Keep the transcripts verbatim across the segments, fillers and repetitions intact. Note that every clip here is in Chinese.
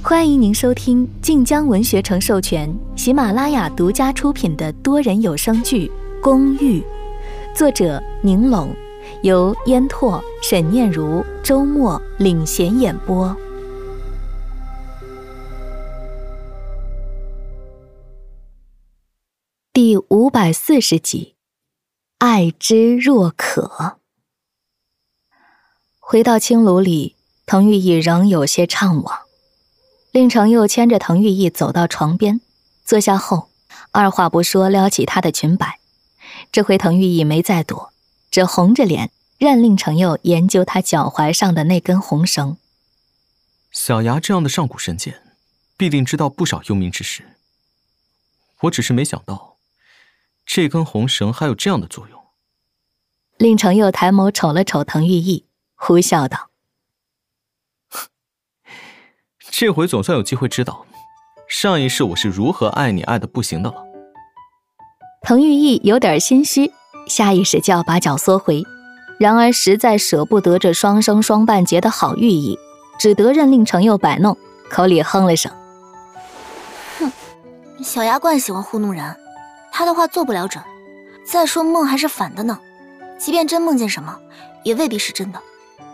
欢迎您收听晋江文学城授权、喜马拉雅独家出品的多人有声剧《公寓》，作者宁龙，由烟拓、沈念如、周末领衔演播。第五百四十集，爱之若渴。回到青庐里，滕玉义仍有些怅惘。令程又牵着滕玉义走到床边，坐下后，二话不说撩起他的裙摆。这回滕玉义没再躲，只红着脸任令程又研究他脚踝上的那根红绳。 小牙这样的上古神剑，必定知道不少幽冥之事。我只是没想到，这根红绳还有这样的作用。 令程又抬眸瞅了瞅滕玉义，呼笑道： 这回总算有机会知道，上一世我是如何爱你爱得不行的了。 滕玉义有点心虚，下意识就要把脚缩回，然而实在舍不得这双生双半截的好寓意，只得任令程又摆弄，口里哼了声： 哼，小牙惯喜欢糊弄人，他的话做不了准。再说梦还是反的呢，即便真梦见什么，也未必是真的。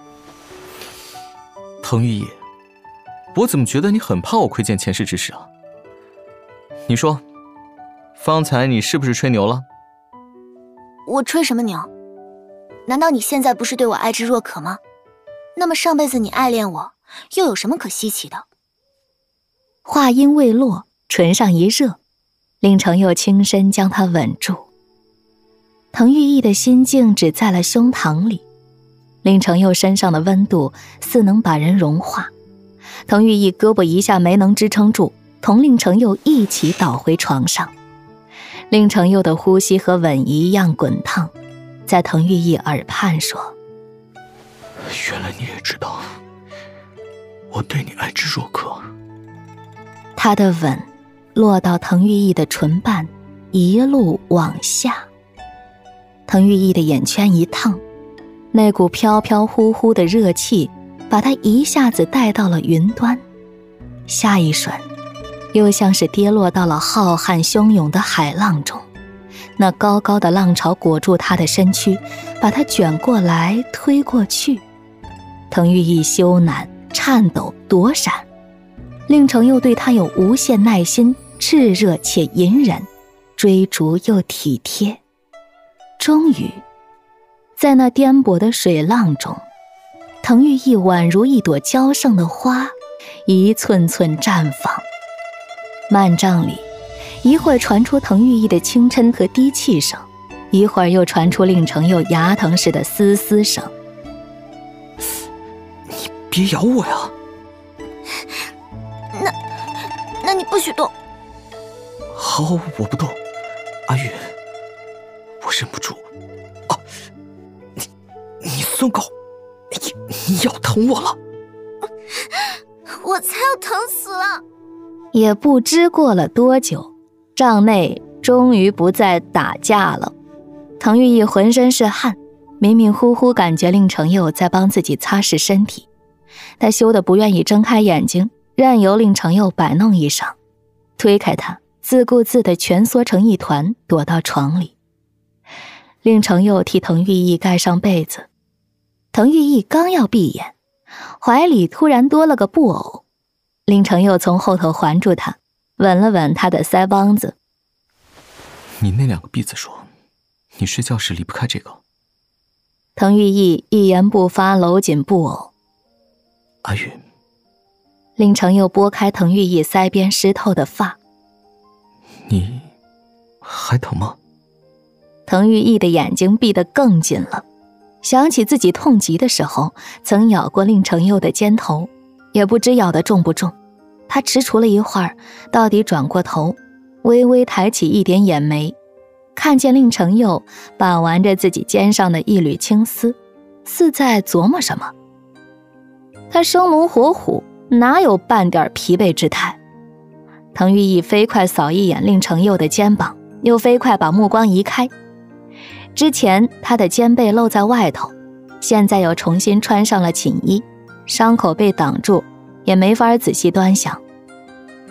滕玉义，我怎么觉得你很怕我窥见前世之事啊？你说，方才你是不是吹牛了？ 我吹什么牛？难道你现在不是对我爱之若渴吗？那么上辈子你爱恋我，又有什么可稀奇的？ 话音未落，唇上一热，令程又轻身将他吻住。滕玉义的心境只在了胸膛里，令程又身上的温度似能把人融化。滕玉义胳膊一下没能支撑住，同令程又一起倒回床上。令程又的呼吸和吻一样滚烫，在滕玉义耳畔说： 原来你也知道我对你爱之若渴。 他的吻落到滕玉义的唇瓣，一路往下。滕玉义的眼圈一烫，那股飘飘忽忽的热气把他一下子带到了云端，下一瞬又像是跌落到了浩瀚汹涌的海浪中，那高高的浪潮裹住他的身躯，把他卷过来推过去。滕玉义羞赧颤抖躲闪，令程又对他有无限耐心，炽热且隐忍，追逐又体贴。终于在那颠簸的水浪中，滕玉义宛如一朵娇盛的花，一寸寸绽放。幔帐里一会儿传出滕玉义的轻嗔和低气声，一会儿又传出令程又牙疼似的嘶嘶声。 你别咬我呀！ 那那你不许动。 好，我不动。阿玉，我忍不住。啊，你你松口，你你要疼我了。 我才要疼死了。 也不知过了多久，帐内终于不再打架了。滕玉义浑身是汗，迷迷糊糊感觉令程又在帮自己擦拭身体，他羞得不愿意睁开眼睛，任由令程又摆弄一晌，推开他，自顾自地蜷缩成一团，躲到床里。令程又替滕玉义盖上被子，滕玉义刚要闭眼，怀里突然多了个布偶。令程又从后头环住他，吻了吻他的腮帮子。 你那两个婢子说，你睡觉时离不开这个。 滕玉义一言不发，搂紧布偶。 阿玉。 令程又拨开滕玉义腮边湿透的发。 你还疼吗？ 滕玉义的眼睛闭得更紧了，想起自己痛极的时候曾咬过令程又的肩头，也不知咬得重不重。他踟蹰了一会儿，到底转过头，微微抬起一点眼眉，看见令程又把玩着自己肩上的一缕青丝，似在琢磨什么。他生龙活虎，哪有半点疲惫之态？滕玉义飞快扫一眼令程又的肩膀，又飞快把目光移开。之前他的肩背露在外头，现在又重新穿上了寝衣，伤口被挡住，也没法仔细端详。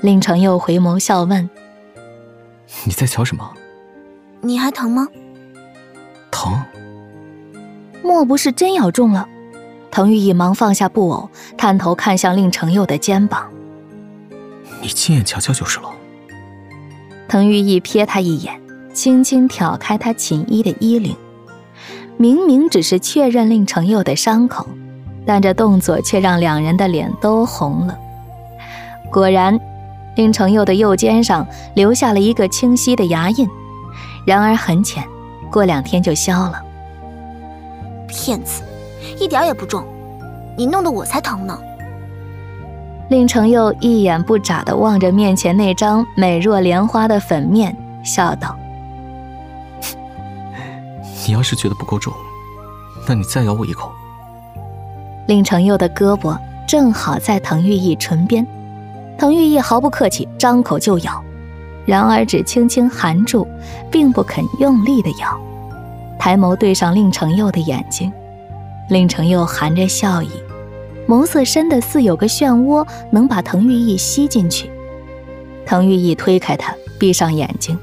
令程佑回眸笑问： 你在瞧什么？ 你还疼吗？ 疼？ 莫不是真咬中了？滕玉义忙放下布偶，探头看向令程佑的肩膀。 你亲眼瞧瞧就是了。 滕玉义瞥他一眼，轻轻挑开他锦衣的衣领。明明只是确认令程佑的伤口，但这动作却让两人的脸都红了。果然，令程佑的右肩上留下了一个清晰的牙印，然而很浅，过两天就消了。 骗子，一点也不重，你弄得我才疼呢。 令程佑一眼不眨地望着面前那张美若莲花的粉面，笑道： 你要是觉得不够重，那你再咬我一口。 令程佑的胳膊正好在滕玉义唇边，滕玉义毫不客气，张口就咬，然而只轻轻含住，并不肯用力地咬。抬眸对上令程佑的眼睛，令程佑含着笑意，眸色深得似有个漩涡能把滕玉义吸进去。滕玉义推开他，闭上眼睛。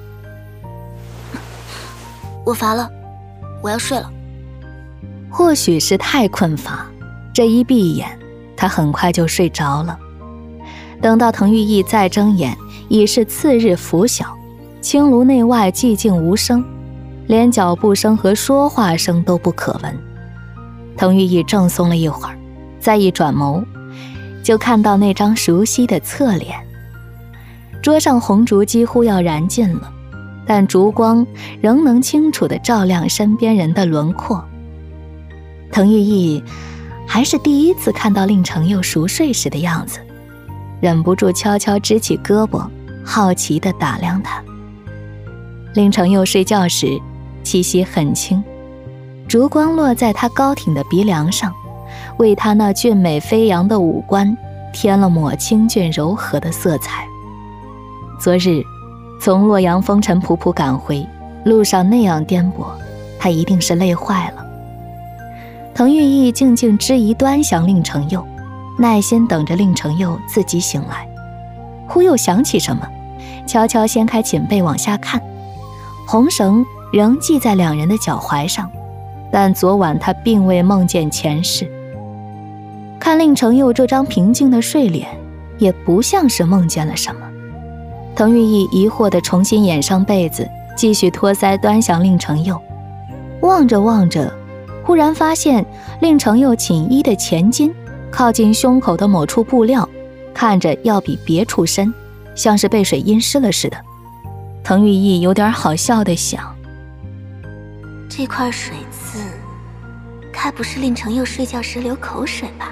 我乏了，我要睡了。 或许是太困乏，这一闭眼，他很快就睡着了。等到滕玉义再睁眼，已是次日拂晓，青炉内外寂静无声，连脚步声和说话声都不可闻。滕玉义正松了一会儿，再一转眸，就看到那张熟悉的侧脸。桌上红烛几乎要燃尽了，但烛光仍能清楚地照亮身边人的轮廓。滕玉义还是第一次看到令程佑熟睡时的样子，忍不住悄悄支起胳膊，好奇地打量他。令程佑睡觉时气息很轻，烛光落在他高挺的鼻梁上，为他那俊美飞扬的五官添了抹清俊柔和的色彩。昨日从洛阳风尘仆仆赶回，路上那样颠簸，他一定是累坏了。滕玉义静静支疑端详令程佑，耐心等着令程佑自己醒来。忽又想起什么，悄悄掀开锦被往下看，红绳仍系在两人的脚踝上，但昨晚他并未梦见前世。看令程佑这张平静的睡脸，也不像是梦见了什么。滕玉义疑惑地重新掩上被子，继续托腮端详令程佑。望着望着，忽然发现令程佑锦衣的前襟靠近胸口的某处布料，看着要比别处深，像是被水阴湿了似的。滕玉义有点好笑地想， 这块水渍该不是令程佑睡觉时流口水吧？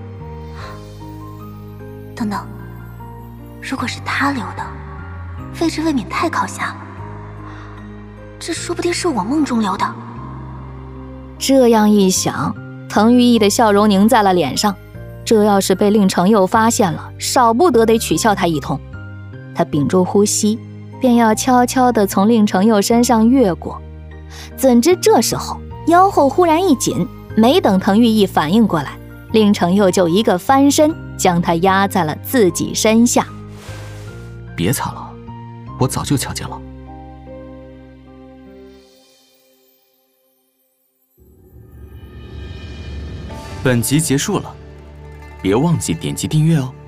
等等，如果是他流的，位置未免太靠下了，这说不定是我梦中流的。 这样一想，滕玉义的笑容凝在了脸上。这要是被令程佑发现了，少不得得取笑他一通。他屏住呼吸，便要悄悄地从令程佑身上越过，怎知这时候腰后忽然一紧，没等滕玉义反应过来，令程佑就一个翻身将他压在了自己身下。 别擦了，我早就瞧见了。本集结束了，别忘记点击订阅哦。